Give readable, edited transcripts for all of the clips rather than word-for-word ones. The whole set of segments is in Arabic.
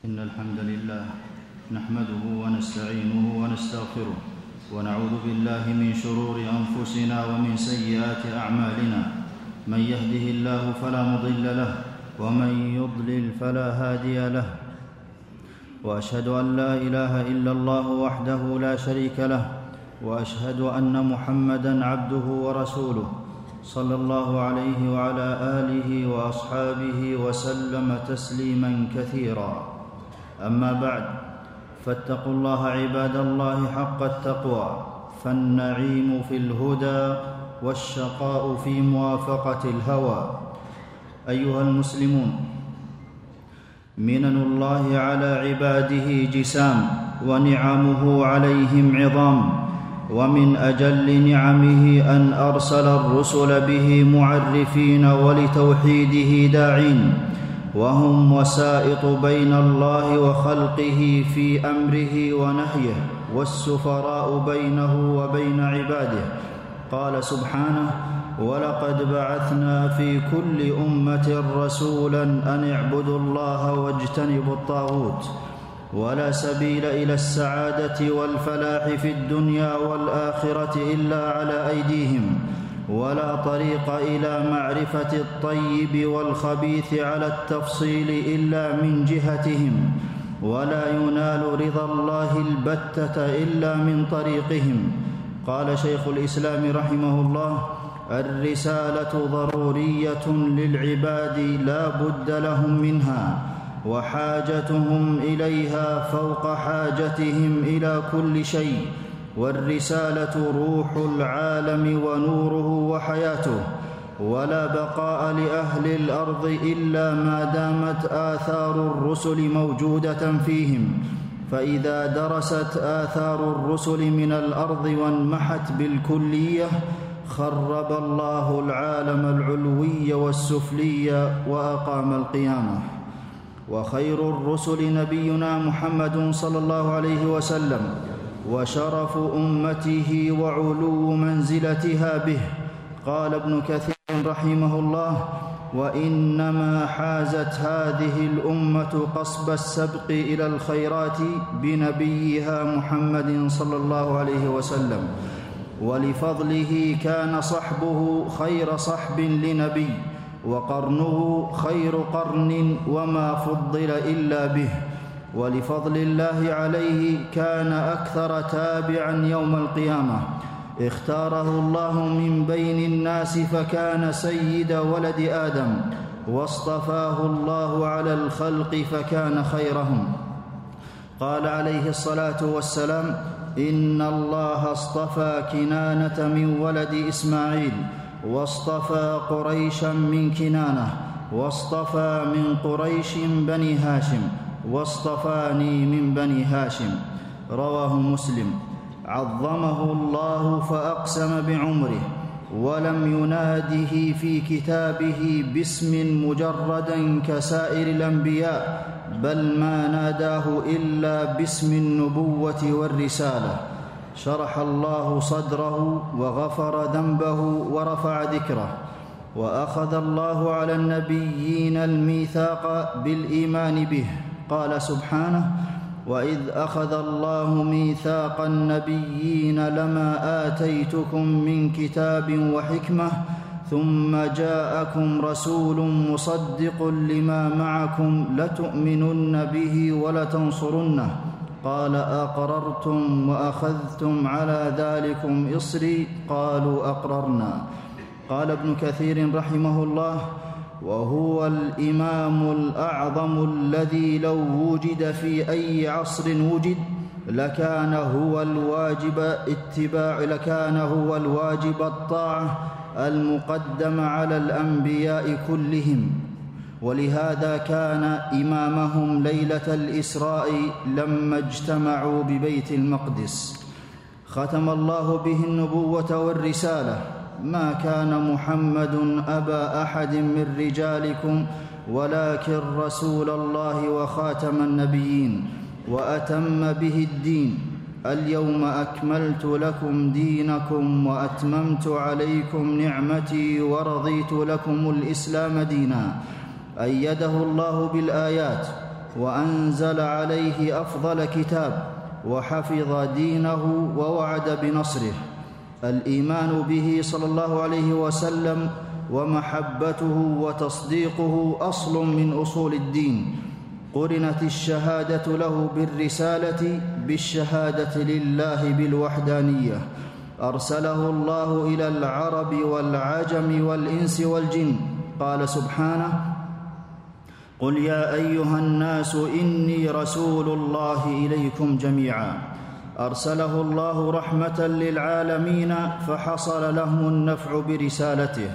إن الحمد لله نحمده ونستعينه ونستغفره ونعوذ بالله من شرور أنفسنا ومن سيئات أعمالنا. من يهده الله فلا مضل له ومن يضلل فلا هادي له، وأشهد أن لا إله إلا الله وحده لا شريك له، وأشهد أن محمدًا عبده ورسوله صلى الله عليه وعلى آله وأصحابه وسلم تسليمًا كثيرًا. أما بعد، فاتقوا الله عباد الله حق التقوى، فالنعيم في الهدى والشقاء في موافقة الهوى. أيها المسلمون، منن الله على عباده جسام، ونعمه عليهم عظام، ومن أجل نعمه أن أرسل الرسل به معرفين ولتوحيده داعين، وهم وسائط بين الله وخلقه في أمره ونهيه، والسفراء بينه وبين عباده. قال سبحانه: ولقد بعثنا في كل أمة رسولا أن اعبدوا الله واجتنبوا الطاغوت، ولا سبيل إلى السعادة والفلاح في الدنيا والآخرة إلا على أيديهم، ولا طريق إلى معرفة الطيب والخبيث على التفصيل إلا من جهتهم، ولا ينال رضا الله البتة إلا من طريقهم. قال شيخ الإسلام رحمه الله: الرسالة ضرورية للعباد لا بد لهم منها، وحاجتهم إليها فوق حاجتهم إلى كل شيء، والرسالة روح العالم ونوره وحياته، ولا بقاء لأهل الأرض إلا ما دامت آثار الرسل موجودة فيهم، فإذا درست آثار الرسل من الأرض وانمحت بالكلية خرب الله العالم العلوي والسفلي وأقام القيامة. وخير الرسل نبينا محمد صلى الله عليه وسلم، وشرف أمته وعلو منزلتها به. قال ابن كثير رحمه الله: وإنما حازت هذه الأمة قصب السبق إلى الخيرات بنبيها محمد صلى الله عليه وسلم، ولفضله كان صحبه خير صحب لنبي، وقرنه خير قرن وما فضل إلا به، ولفضل الله عليه كان أكثر تابعا يوم القيامة. اختاره الله من بين الناس فكان سيد ولد آدم، واصطفاه الله على الخلق فكان خيرهم. قال عليه الصلاة والسلام: إن الله اصطفى كنانة من ولد إسماعيل، واصطفى قريشا من كنانة، واصطفى من قريش بني هاشم، واصطفاني من بني هاشم. رواه مسلم. عظمه الله فأقسم بعمره، ولم يناده في كتابه باسم مجردا كسائر الأنبياء، بل ما ناداه إلا باسم النبوة والرسالة. شرح الله صدره وغفر ذنبه ورفع ذكره. وأخذ الله على النبيين الميثاق بالإيمان به. قال سبحانه: وإذ أخذ الله ميثاق النبيين لما آتيتكم من كتاب وحكمة ثم جاءكم رسول مصدق لما معكم لتؤمنن به ولتنصرنه. قال: أقررتم وأخذتم على ذلكم إصري؟ قالوا: أقررنا. قال ابن كثير رحمه الله: وهو الإمام الأعظم الذي لو وجد في أي عصر وجد لكان هو الواجب الطاعة المقدم على الأنبياء كلهم، ولهذا كان إمامهم ليلة الإسراء لما اجتمعوا ببيت المقدس. ختم الله به النبوة والرسالة: ما كان محمد أبا أحد من رجالكم ولكن رسول الله وخاتم النبيين، وأتم به الدين. اليوم أكملت لكم دينكم وأتممت عليكم نعمتي ورضيت لكم الإسلام دينا. أيده الله بالآيات وأنزل عليه أفضل كتاب وحفظ دينه ووعد بنصره. الإيمان به صلى الله عليه وسلم ومحبته وتصديقه أصل من أصول الدين. قرنت الشهادة له بالرسالة بالشهادة لله بالوحدانية. أرسله الله إلى العرب والعجم والإنس والجن. قال سبحانه: قل يا أيها الناس إني رسول الله إليكم جميعا. أرسله الله رحمة للعالمين فحصل لهم النفع برسالته،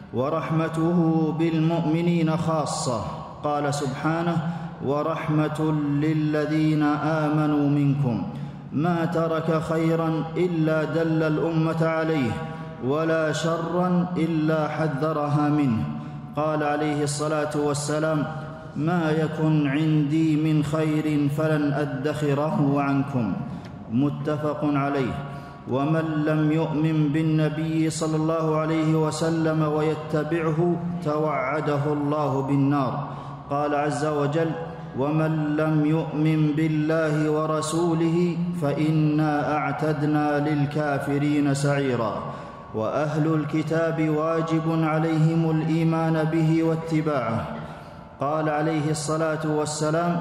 ورحمته بالمؤمنين خاصة. قال سبحانه: ورحمة للذين آمنوا منكم. ما ترك خيرا إلا دل الأمة عليه، ولا شرا إلا حذرها منه. قال عليه الصلاة والسلام: ما يكن عندي من خير فلن أدخره عنكم. متفق عليه. ومن لم يؤمن بالنبي صلى الله عليه وسلم ويتبعه توعده الله بالنار. قال عز وجل: ومن لم يؤمن بالله ورسوله فإنا أعتدنا للكافرين سعيرا. وأهل الكتاب واجب عليهم الإيمان به واتباعه. قال عليه الصلاة والسلام: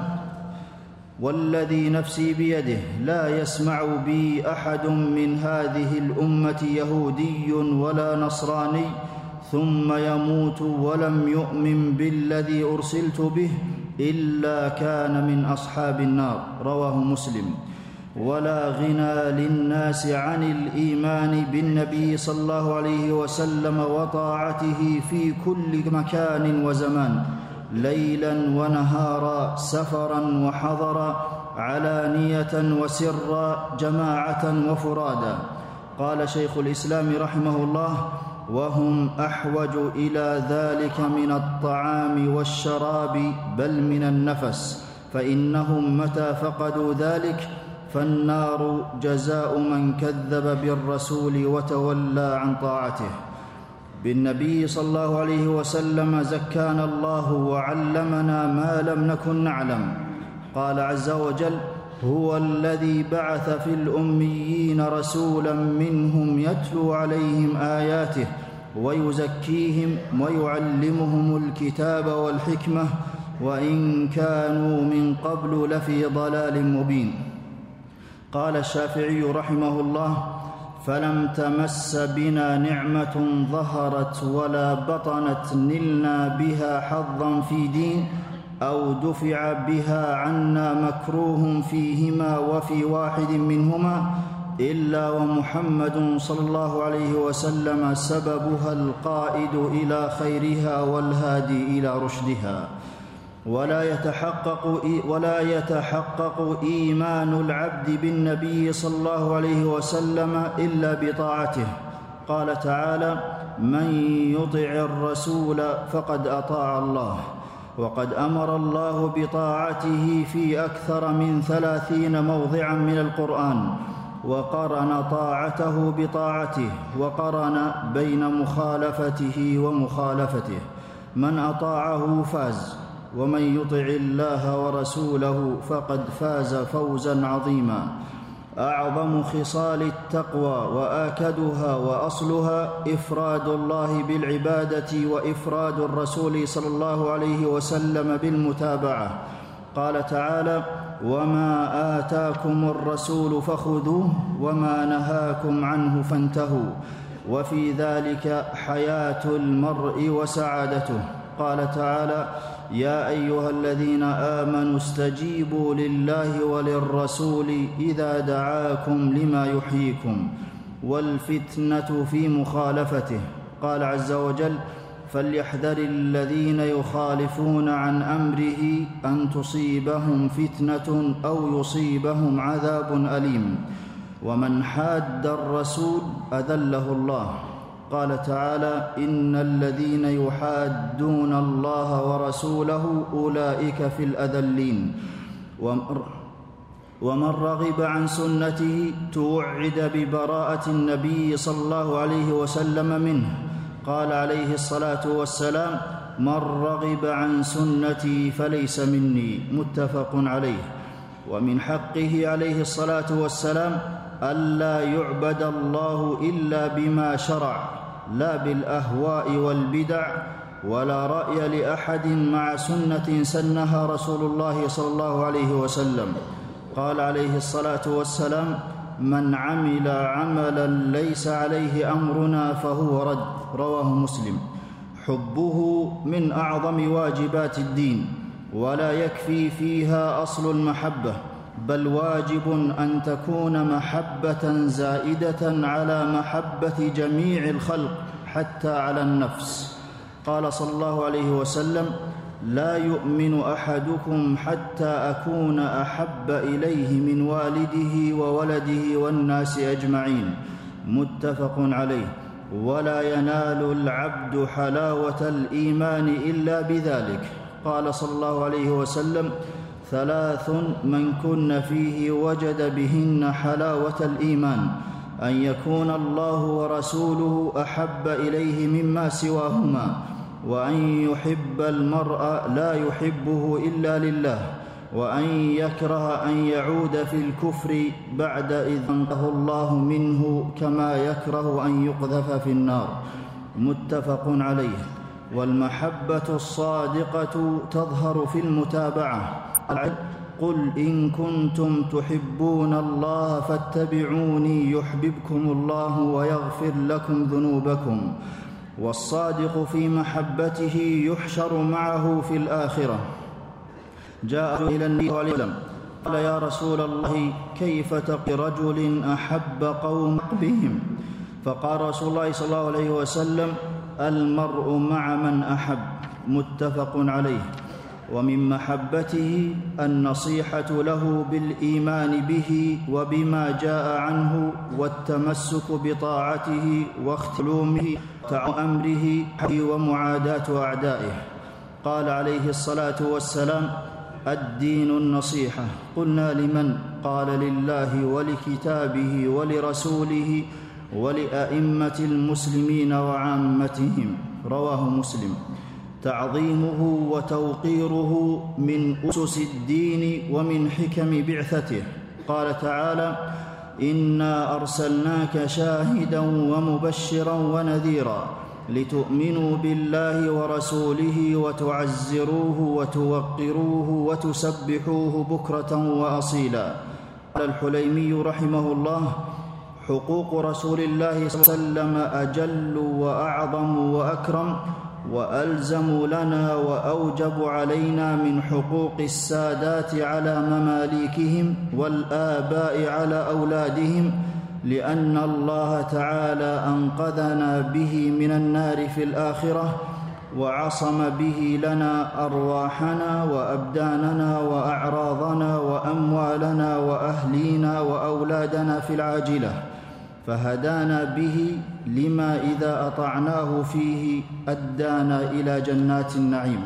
والذي نفسي بيده لا يسمع بي أحد من هذه الأمة يهودي ولا نصراني ثم يموت ولم يؤمن بالذي أرسلت به إلا كان من أصحاب النار. رواه مسلم. ولا غنى للناس عن الإيمان بالنبي صلى الله عليه وسلم وطاعته في كل مكان وزمان، ليلا ونهارا، سفرا وحضرا، علانية وسرا، جماعة وفرادا. قال شيخ الإسلام رحمه الله: وهم أحوج إلى ذلك من الطعام والشراب بل من النفس، فإنهم متى فقدوا ذلك فالنار جزاء من كذب بالرسول وتولى عن طاعته. بالنبي صلى الله عليه وسلم زكانا الله وعلمنا ما لم نكن نعلم. قال عز وجل: هو الذي بعث في الأميين رسولا منهم يتلو عليهم آياته ويزكيهم ويعلمهم الكتاب والحكمة وإن كانوا من قبل لفي ضلال مبين. قال الشافعي رحمه الله: فلم تمس بنا نعمة ظهرت ولا بطنت نلنا بها حظا في دين أو دفع بها عنا مكروه فيهما وفي واحد منهما إلا ومحمد صلى الله عليه وسلم سببها القائد إلى خيرها والهادي إلى رشدها. ولا يتحقق إيمان العبد بالنبي صلى الله عليه وسلم إلا بطاعته. قال تعالى: من يطع الرسول فقد أطاع الله. وقد أمر الله بطاعته في أكثر من 30 موضعا من القرآن، وقرن طاعته بطاعته، وقرن بين مخالفته ومخالفته. من أطاعه فاز، ومن يطع الله ورسوله فقد فاز فوزا عظيما. أعظم خصال التقوى وآكدها وأصلها إفراد الله بالعبادة وإفراد الرسول صلى الله عليه وسلم بالمتابعة. قال تعالى: وما آتاكم الرسول فخذوه وما نهاكم عنه فانتهوا، وفي ذلك حياة المرء وسعادته. قال تعالى: يا أيها الذين آمنوا استجيبوا لله وللرسول إذا دعاكم لما يحييكم. والفتنة في مخالفته. قال عز وجل: فليحذر الذين يخالفون عن أمره أن تصيبهم فتنة أو يصيبهم عذاب أليم. ومن حاد الرسول أذله الله. قال تعالى: إن الذين يحادون الله ورسوله أولئك في الأذلين. ومن رغب عن سنته توعد ببراءة النبي صلى الله عليه وسلم منه. قال عليه الصلاة والسلام: من رغب عن سنتي فليس مني، متفق عليه. ومن حقه عليه الصلاة والسلام ألا يعبد الله إلا بما شرع، لا بالأهواء والبدع، ولا رأي لأحد مع سنة سنها رسول الله صلى الله عليه وسلم. قال عليه الصلاة والسلام: من عمل عملا ليس عليه أمرنا فهو رد، رواه مسلم. حبه من أعظم واجبات الدين، ولا يكفي فيها أصل المحبة، بل واجب أن تكون محبة زائدة على محبة جميع الخلق حتى على النفس. قال صلى الله عليه وسلم: لا يؤمن أحدكم حتى أكون أحب إليه من والده وولده والناس أجمعين، متفق عليه. ولا ينال العبد حلاوة الإيمان إلا بذلك. قال صلى الله عليه وسلم: 3 من كن فيه وجد بهن حلاوة الإيمان: أن يكون الله ورسوله أحب إليه مما سواهما، وأن يحب المرء لا يحبه إلا لله، وأن يكره أن يعود في الكفر بعد إذ أنقذه الله منه، كما يكره أن يقذف في النار، متفق عليه. والمحبة الصادقة تظهر في المتابعة. قل إن كنتم تحبون الله فاتبعوني يحببكم الله ويغفر لكم ذنوبكم. والصادق في محبته يحشر معه في الآخرة. جاء إلى النبي صلى الله عليه وسلم قال: يا رسول الله، كيف تقي رجل أحب قوم بهم؟ فقال رسول الله صلى الله عليه وسلم: المرء مع من أحب، متفق عليه. ومن محبته النصيحة له بالإيمان به وبما جاء عنه، والتمسك بطاعته واختلومه أمره ومعاداة أعدائه. قال عليه الصلاة والسلام: الدين النصيحة. قلنا: لمن؟ قال: لله ولكتابه ولرسوله ولأئمة المسلمين وعامتهم، رواه مسلم. تعظيمه وتوقيره من أسس الدين ومن حكم بعثته. قال تعالى: إنا أرسلناك شاهدا ومبشرا ونذيرا لتؤمنوا بالله ورسوله وتعزروه وتوقروه وتسبحوه بكرة وأصيلا. قال الحليمي رحمه الله: حقوق رسول الله صلى الله عليه وسلم أجل وأعظم وأكرم وألزم لنا وأوجب علينا من حقوق السادات على مماليكهم والآباء على أولادهم، لأن الله تعالى أنقذنا به من النار في الآخرة، وعصم به لنا أرواحنا وأبداننا وأعراضنا وأموالنا وأهلينا وأولادنا في العاجلة، فهدانا به لما إذا أطعناه فيه أدانا إلى جنات النعيم.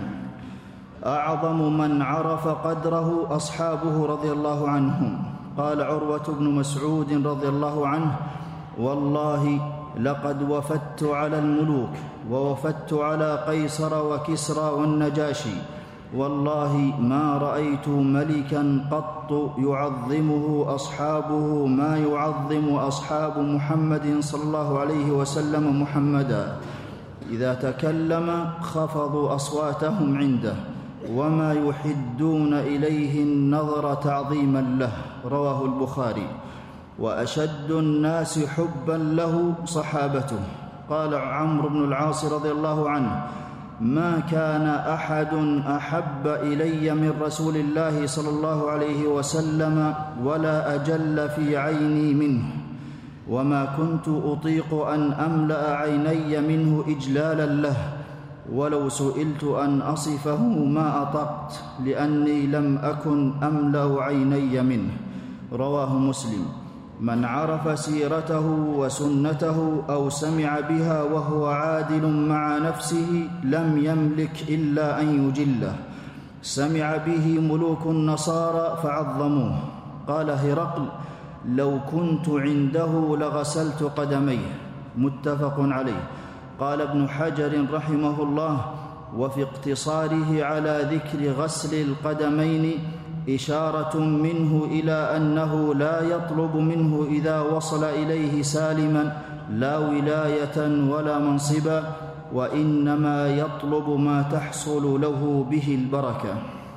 أعظم من عرف قدره أصحابه رضي الله عنهم. قال عروة بن مسعود رضي الله عنه: والله لقد وفدت على الملوك، ووفدت على قيصر وكسرى والنجاشي، والله ما رأيت ملكا قط يعظمه أصحابه ما يعظم أصحاب محمد صلى الله عليه وسلم محمدا. إذا تكلم خفضوا أصواتهم عنده، وما يحدون إليه النظر تعظيما له، رواه البخاري. وأشد الناس حبا له صحابته. قال عمرو بن العاص رضي الله عنه: ما كان أحد أحب إلي من رسول الله صلى الله عليه وسلم ولا أجل في عيني منه، وما كنت أطيق أن أملأ عيني منه إجلالا له، ولو سئلت أن أصفه ما أطقت، لأني لم أكن أملأ عيني منه، رواه مسلم. من عرف سيرته وسنته أو سمع بها وهو عادل مع نفسه لم يملك إلا أن يجله. سمع به ملوك النصارى فعظموه. قال هرقل: لو كنت عنده لغسلت قدميه، متفق عليه. قال ابن حجر رحمه الله: وفي اقتصاره على ذكر غسل القدمين إشارة منه إلى أنه لا يطلب منه إذا وصل إليه سالما لا ولاية ولا منصبا، وإنما يطلب ما تحصل له به البركة.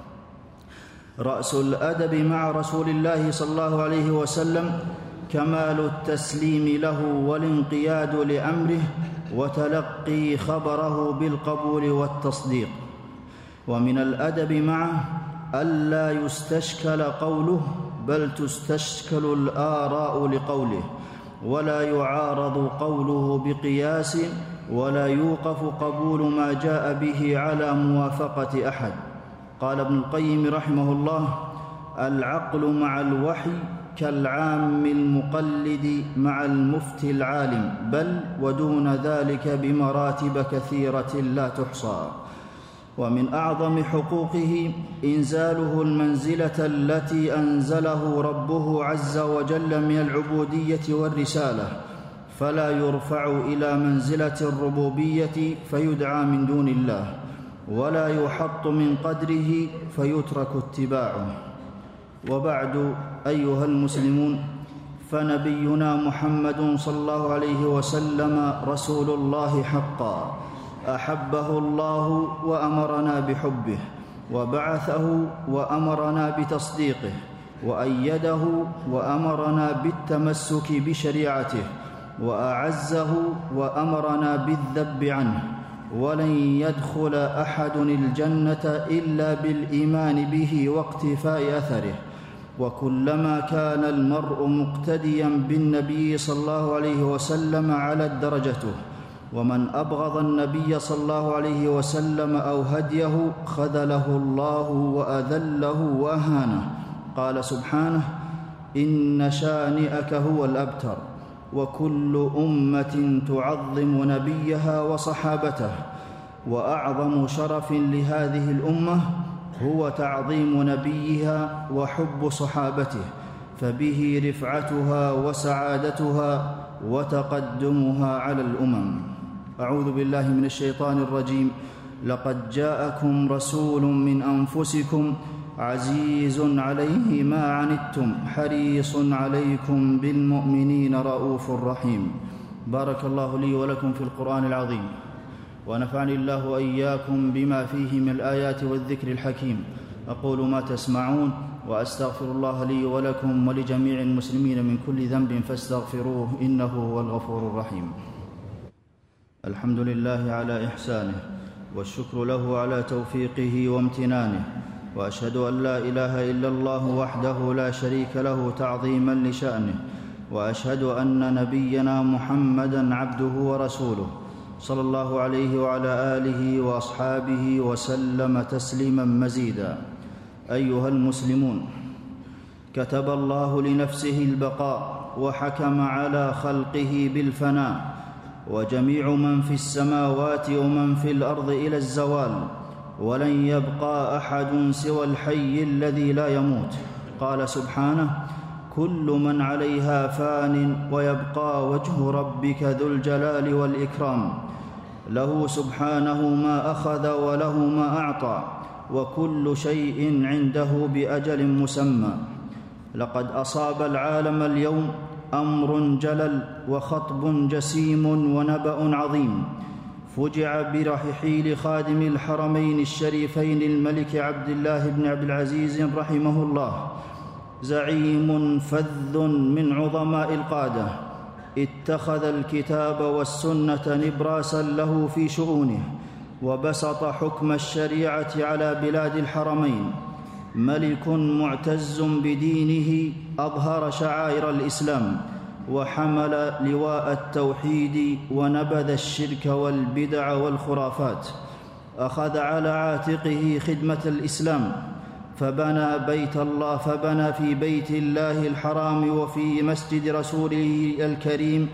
رأس الأدب مع رسول الله صلى الله عليه وسلم كمال التسليم له والانقياد لأمره وتلقي خبره بالقبول والتصديق. ومن الأدب معه ألا يستشكل قوله، بل تستشكل الآراء لقوله، ولا يعارض قوله بقياس، ولا يوقف قبول ما جاء به على موافقة أحد. قال ابن القيم رحمه الله: العقل مع الوحي كالعام المقلد مع المفتي العالم، بل ودون ذلك بمراتب كثيرة لا تحصى. ومن أعظم حقوقه إنزاله المنزلة التي أنزله ربه عز وجل من العبودية والرسالة، فلا يرفع إلى منزلة الربوبية فيدعى من دون الله، ولا يحط من قدره فيترك اتباعه. وبعد، أيها المسلمون، فنبينا محمد صلى الله عليه وسلم رسول الله حقا، أحبه الله وأمرنا بحبه، وبعثه وأمرنا بتصديقه، وأيده وأمرنا بالتمسك بشريعته، وأعزه وأمرنا بالذب عنه. ولن يدخل أحد الجنة إلا بالإيمان به واقتفاء أثره. وكلما كان المرء مقتديا بالنبي صلى الله عليه وسلم علت درجته، ومن أبغض النبي صلى الله عليه وسلم أو هديه خذله الله وأذله وأهانه. قال سبحانه: إن شانئك هو الأبتر. وكل أمة تعظم نبيها وصحابته، وأعظم شرف لهذه الأمة هو تعظيم نبيها وحب صحابته، فبه رفعتها وسعادتها وتقدمها على الأمم. أعوذ بالله من الشيطان الرجيم. لقد جاءكم رسول من أنفسكم عزيز عليه ما عنتم حريص عليكم بالمؤمنين رؤوف رحيم. بارك الله لي ولكم في القرآن العظيم، ونفعني الله وإياكم بما فيه من الآيات والذكر الحكيم. أقول ما تسمعون، وأستغفر الله لي ولكم ولجميع المسلمين من كل ذنب فاستغفروه، إنه هو الغفور الرحيم. الحمد لله على إحسانه، والشكر له على توفيقه وامتنانه، وأشهد أن لا إله إلا الله وحده لا شريك له تعظيما لشأنه، وأشهد أن نبينا محمدًا عبده ورسوله صلى الله عليه وعلى آله وأصحابه وسلم تسليما مزيدا. أيها المسلمون، كتب الله لنفسه البقاء وحكم على خلقه بالفناء، وجميع من في السماوات ومن في الأرض إلى الزوال، ولن يبقى أحد سوى الحي الذي لا يموت. قال سبحانه: كل من عليها فان ويبقى وجه ربك ذو الجلال والإكرام. له سبحانه ما أخذ وله ما أعطى، وكل شيء عنده بأجل مسمى. لقد أصاب العالم اليوم أمر جلل وخطب جسيم ونبأ عظيم. فجع برحيل خادم الحرمين الشريفين الملك عبد الله بن عبد العزيز رحمه الله، زعيم فذ من عظماء القادة، اتخذ الكتاب والسنة نبراسا له في شؤونه، وبسط حكم الشريعة على بلاد الحرمين. ملك معتز بدينه أظهر شعائر الإسلام، وحمل لواء التوحيد، ونبذ الشرك والبدع والخرافات. أخذ على عاتقه خدمة الإسلام، فبنى في بيت الله الحرام وفي مسجد رسوله الكريم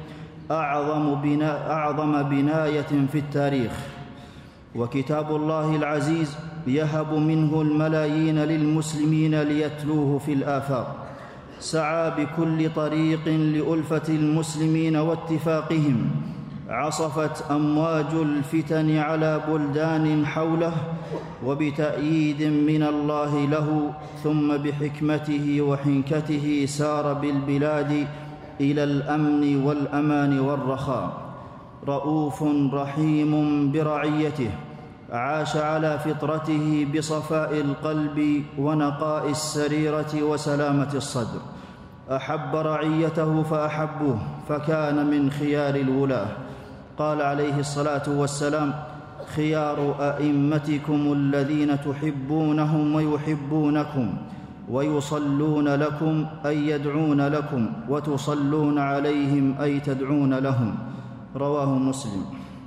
أعظم بناية في التاريخ. وكتاب الله العزيز يهب منه الملايين للمسلمين ليتلوه في الآفاق. سعى بكل طريق لألفة المسلمين واتفاقهم، عصفت أمواج الفتن على بلدان حوله، وبتأييد من الله له ثم بحكمته وحنكته سار بالبلاد إلى الأمن والأمان والرخاء. رؤوف رحيم برعيته، عاش على فطرته بصفاء القلب ونقاء السريرة وسلامة الصدر. أحب رعيته فأحبوه، فكان من خيار الولاة. قال عليه الصلاة والسلام: خيار أئمتكم الذين تحبونهم ويحبونكم ويصلون لكم أي يدعون لكم، وتصلون عليهم أي تدعون لهم. رواه مسلم.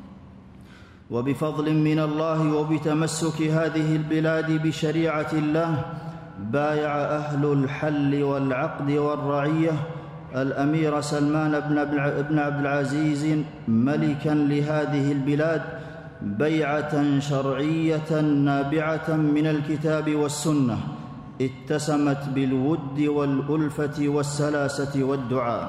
وبفضل من الله وبتمسك هذه البلاد بشريعة الله بايع أهل الحل والعقد والرعية الأمير سلمان بن عبد العزيز ملكا لهذه البلاد بيعة شرعية نابعة من الكتاب والسنة، اتسمت بالود والألفة والسلاسة والدعاء.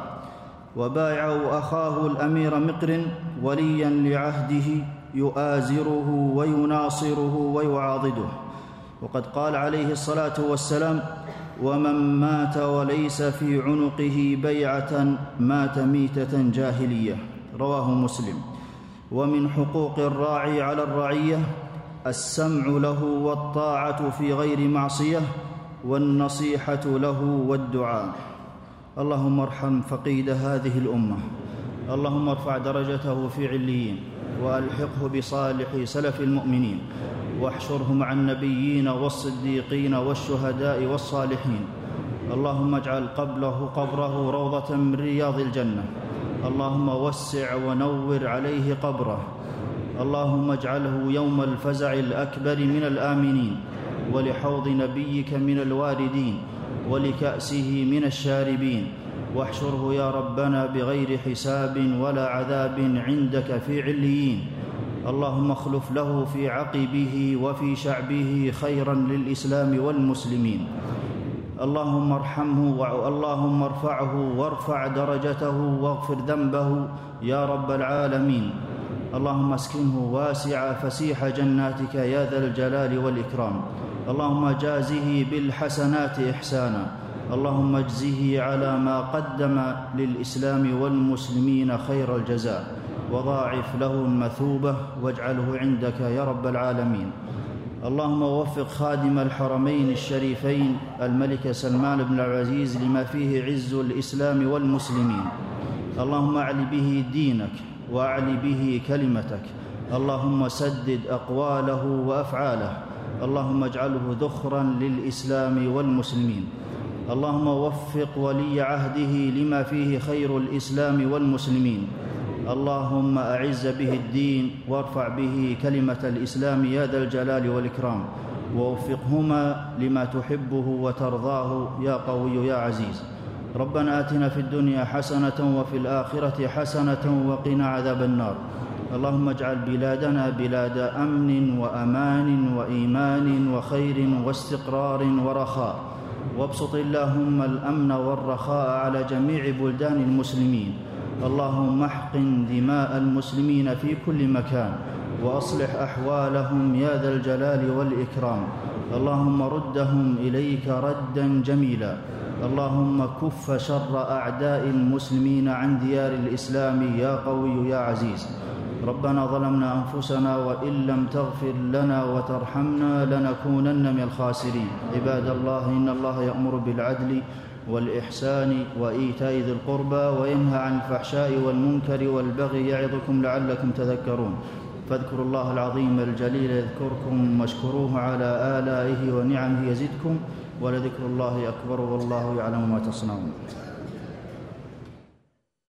وبايعوا أخاه الأمير مقرن وليا لعهده يؤازره ويناصره ويعاضده. وقد قال عليه الصلاة والسلام: ومن مات وليس في عنقه بيعة مات ميتة جاهلية. رواه مسلم. ومن حقوق الراعي على الرعية السمع له والطاعة في غير معصية، والنصيحة له والدعاء. اللهم ارحم فقيد هذه الأمة، اللهم ارفع درجته في عليين، وألحقه بصالح سلف المؤمنين، واحشره مع النبيين والصديقين والشهداء والصالحين. اللهم اجعل قبره روضة من رياض الجنة. اللهم وسع ونور عليه قبره. اللهم اجعله يوم الفزع الأكبر من الآمنين، ولحوض نبيك من الواردين، ولكأسه من الشاربين. واحشره يا ربنا بغير حساب ولا عذاب عندك في عليين. اللهم اخلف له في عقبه وفي شعبه خيرا للإسلام والمسلمين. اللهم ارحمه اللهم ارفعه وارفع درجته واغفر ذنبه يا رب العالمين. اللهم اسكنه واسع فسيح جناتك يا ذا الجلال والإكرام. اللهم جازه بالحسنات إحسانا. اللهم اجزه على ما قدم للإسلام والمسلمين خير الجزاء، وضاعف له المثوبة واجعله عندك يا رب العالمين. اللهم وفق خادم الحرمين الشريفين الملك سلمان بن العزيز لما فيه عز الإسلام والمسلمين. اللهم أعل به دينك وأعل به كلمتك. اللهم سدد أقواله وأفعاله. اللهم اجعله ذخرا للإسلام والمسلمين. اللهم وفق ولي عهده لما فيه خير الإسلام والمسلمين. اللهم أعز به الدين وارفع به كلمة الإسلام يا ذا الجلال والإكرام، ووفقهما لما تحبه وترضاه يا قوي يا عزيز. ربنا آتنا في الدنيا حسنة وفي الآخرة حسنة وقنا عذاب النار. اللهم اجعل بلادنا بلاد أمن وأمان وإيمان وخير واستقرار ورخاء، وابسط اللهم الأمن والرخاء على جميع بلدان المسلمين. اللهم احقن دماء المسلمين في كل مكان، وأصلح أحوالهم يا ذا الجلال والإكرام. اللهم ردهم إليك ردا جميلا. اللهم كف شر أعداء المسلمين عن ديار الإسلام يا قوي يا عزيز. ربنا ظلمنا أنفسنا وإن لم تغفر لنا وترحمنا لنكونن من الخاسرين. عباد الله، إن الله يأمر بالعدل والإحسان وإيتاء ذي القربى وينهى عن الفحشاء والمنكر والبغي يعظكم لعلكم تذكرون. فاذكروا الله العظيم الجليل يذكركم، واشكروه على آلائه ونعمه يزدكم، ولذكر الله أكبر والله يعلم ما تصنعون.